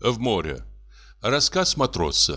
В море. Рассказ матроса.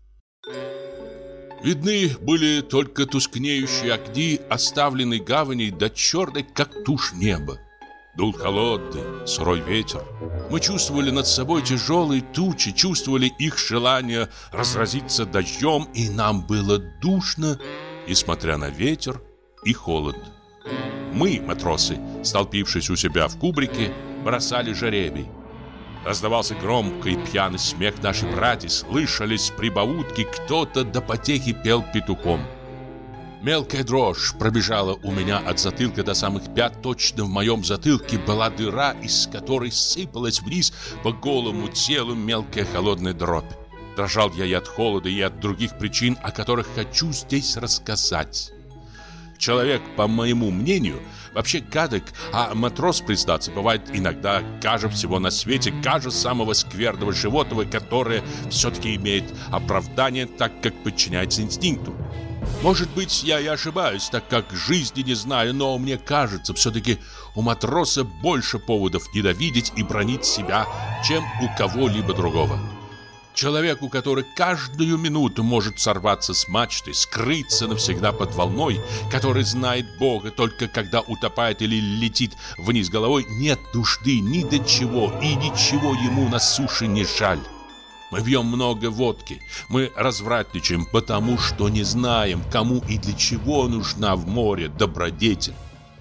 Видны были только тускнеющие огни оставленной гавани до черной, как тушь неба. Дул холодный, сырой ветер. Мы чувствовали над собой тяжелые тучи, чувствовали их желание разразиться дождем, и нам было душно, несмотря на ветер и холод. Мы, матросы, столпившись у себя в кубрике, бросали жеребий. Раздавался громкий пьяный смех наших братьев, слышались прибаутки, кто-то до потехи пел петухом. Мелкая дрожь пробежала у меня от затылка до самых пят. Точно в моем затылке была дыра, из которой сыпалась вниз по голому телу мелкая холодная дробь. Дрожал я и от холода, и от других причин, о которых хочу здесь рассказать. Человек, по моему мнению, вообще гадок, а матрос, признаться, бывает иногда гаже всего на свете, гаже самого скверного животного, которое все-таки имеет оправдание, так как подчиняется инстинкту. Может быть, я и ошибаюсь, так как жизни не знаю, но мне кажется, все-таки у матроса больше поводов ненавидеть и бранить себя, чем у кого-либо другого. Человеку, который каждую минуту может сорваться с мачты, скрыться навсегда под волной, который знает Бога только когда утопает или летит вниз головой, нет нужды ни до чего, и ничего ему на суше не жаль. Мы пьем много водки, мы развратничаем, потому что не знаем, кому и для чего нужна в море добродетель.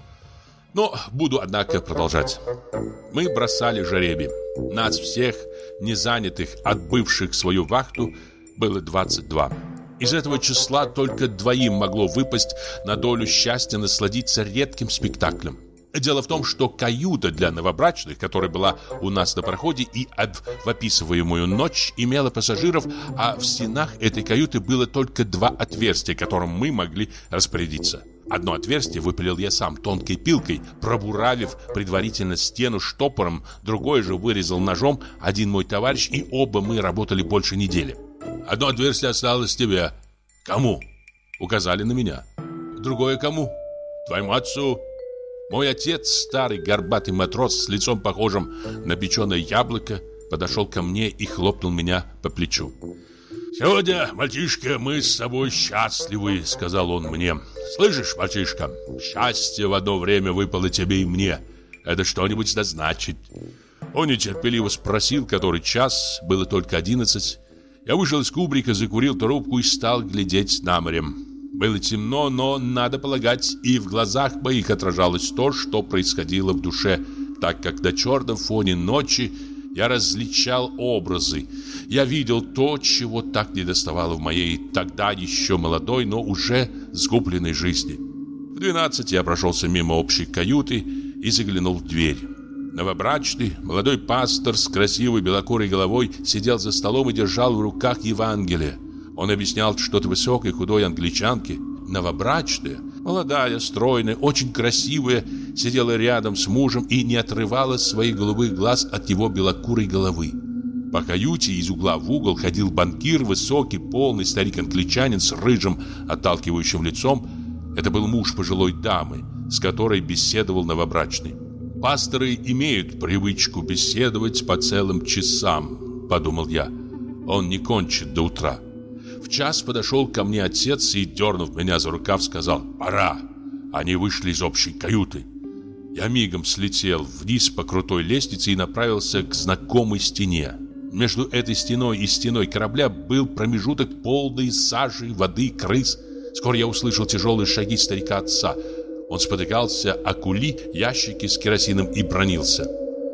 Но буду, однако, продолжать. Мы бросали жеребий. Нас всех, незанятых, отбывших свою вахту, было 22. Из этого числа только двоим могло выпасть на долю счастья насладиться редким спектаклем. Дело в том, что каюта для новобрачных, которая была у нас на пароходе и в описываемую ночь имела пассажиров, а в стенах этой каюты было только 2 отверстия, которым мы могли распорядиться. Одно отверстие выпилил я сам тонкой пилкой, пробуравив предварительно стену штопором, другое же вырезал ножом один мой товарищ, и оба мы работали больше недели. Одно отверстие осталось тебе. Кому? Указали на меня. Другое кому? Твоему отцу. Мой отец, старый горбатый матрос с лицом похожим на печеное яблоко, подошел ко мне и хлопнул меня по плечу. «Сегодня, мальчишка, мы с тобой счастливы», — сказал он мне. «Слышишь, мальчишка, счастье в одно время выпало тебе и мне. Это что-нибудь да значит». Он нетерпеливо спросил, который час, было только 11. Я вышел из кубрика, закурил трубку и стал глядеть на море. Было темно, но, надо полагать, и в глазах моих отражалось то, что происходило в душе, так как на черном фоне ночи я различал образы. Я видел то, чего так недоставало в моей тогда еще молодой, но уже сгубленной жизни. В 12 я прошелся мимо общей каюты и заглянул в дверь. Новобрачный, молодой пастор с красивой белокурой головой сидел за столом и держал в руках Евангелие. Он объяснял что-то высокой, худой англичанке. Новобрачная, молодая, стройная, очень красивая, сидела рядом с мужем и не отрывала своих голубых глаз от его белокурой головы. По каюте из угла в угол ходил банкир, высокий, полный старик-англичанин с рыжим, отталкивающим лицом. Это был муж пожилой дамы, с которой беседовал новобрачный. «Пасторы имеют привычку беседовать по целым часам», — подумал я. «Он не кончит до утра». В час подошел ко мне отец и, дернув меня за рукав, сказал: «Пора». Они вышли из общей каюты. Я мигом слетел вниз по крутой лестнице и направился к знакомой стене. Между этой стеной и стеной корабля был промежуток полный сажи, воды, крыс. Скоро я услышал тяжелые шаги старика-отца. Он спотыкался о кули, ящики с керосином и бранился.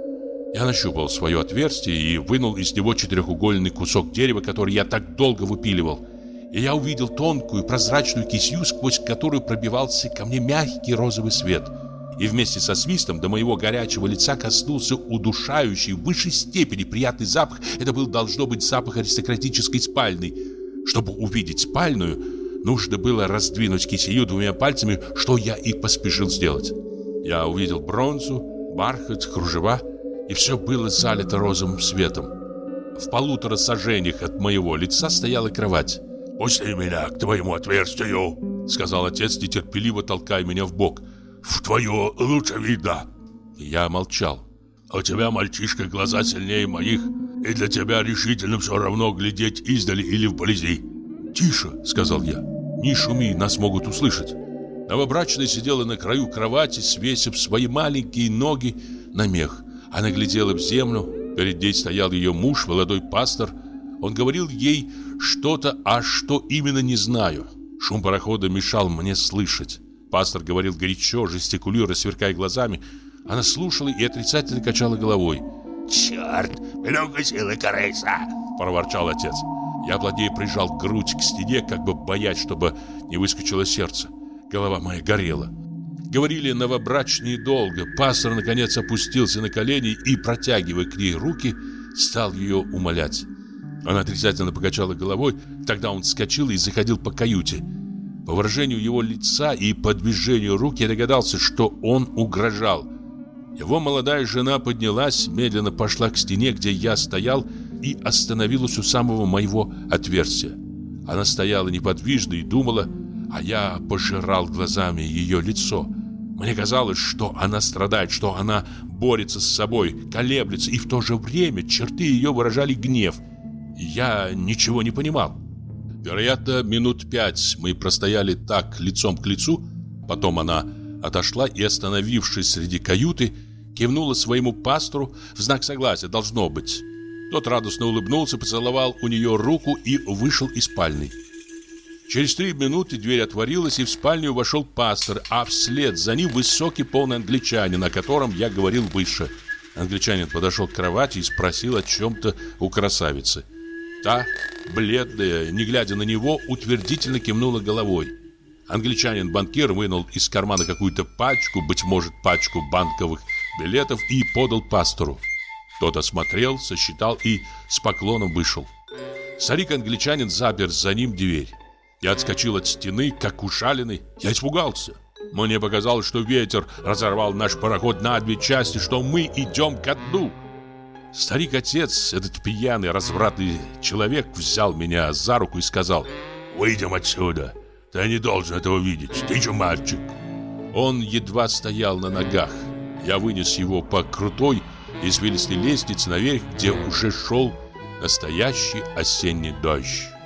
Я нащупал свое отверстие и вынул из него четырехугольный кусок дерева, который я так долго выпиливал. И я увидел тонкую прозрачную кисью, сквозь которую пробивался ко мне мягкий розовый свет. И вместе со свистом до моего горячего лица коснулся удушающий в высшей степени приятный запах. Это был, должно быть, запах аристократической спальни. Чтобы увидеть спальную, нужно было раздвинуть кисею 2 пальцами, что я и поспешил сделать. Я увидел бронзу, бархат, кружева, и все было залито розовым светом. В 1,5 сажениях от моего лица стояла кровать. «Пусти меня к твоему отверстию», — сказал отец, нетерпеливо толкая меня в бок. «В твое лучше видно». Я молчал. «У тебя, мальчишка, глаза сильнее моих. и для тебя решительно все равно глядеть издали или вблизи. «Тише», — сказал я, — «не шуми, нас могут услышать». Новобрачная сидела на краю кровати, свесив свои маленькие ноги на мех. Она глядела в землю. Перед ней стоял ее муж, молодой пастор. Он говорил ей что-то, а что именно, не знаю. Шум парохода мешал мне слышать. Пастор говорил горячо, жестикулируя, сверкая глазами. Она слушала и отрицательно качала головой. «Черт, много силы корыса!» – проворчал отец. Я плотнее прижал грудь к стене, как бы боясь, чтобы не выскочило сердце. Голова моя горела. Говорили новобрачные долго. Пастор, наконец, опустился на колени и, протягивая к ней руки, стал ее умолять. Она отрицательно покачала головой. Тогда он вскочил и заходил по каюте. По выражению его лица и по движению рук я догадался, что он угрожал. Его молодая жена поднялась, медленно пошла к стене, где я стоял, и остановилась у самого моего отверстия. Она стояла неподвижно и думала, а я пожирал глазами ее лицо. Мне казалось, что она страдает, что она борется с собой, колеблется, и в то же время черты ее выражали гнев. И я ничего не понимал. Вероятно, минут 5 мы простояли так лицом к лицу. Потом она отошла и, остановившись среди каюты, кивнула своему пастору в знак согласия, должно быть. Тот радостно улыбнулся, поцеловал у нее руку и вышел из спальни. Через 3 минуты дверь отворилась, и в спальню вошел пастор, а вслед за ним высокий полный англичанин, о котором я говорил выше. Англичанин подошел к кровати и спросил о чем-то у красавицы. Та, бледная, не глядя на него, утвердительно кивнула головой. Англичанин-банкир вынул из кармана какую-то пачку, быть может, пачку банковых билетов, и подал пастору. Тот осмотрел, сосчитал и с поклоном вышел. Старик-англичанин запер за ним дверь. Я отскочил от стены, как ушаленный. Я испугался. Мне показалось, что ветер разорвал наш пароход на 2 части, что мы идем ко дну. Старик-отец, этот пьяный, развратный человек, взял меня за руку и сказал: «Выйдем отсюда. Ты не должен этого видеть. Ты же мальчик». Он едва стоял на ногах. Я вынес его по крутой извилистой лестнице наверх, где уже шел настоящий осенний дождь.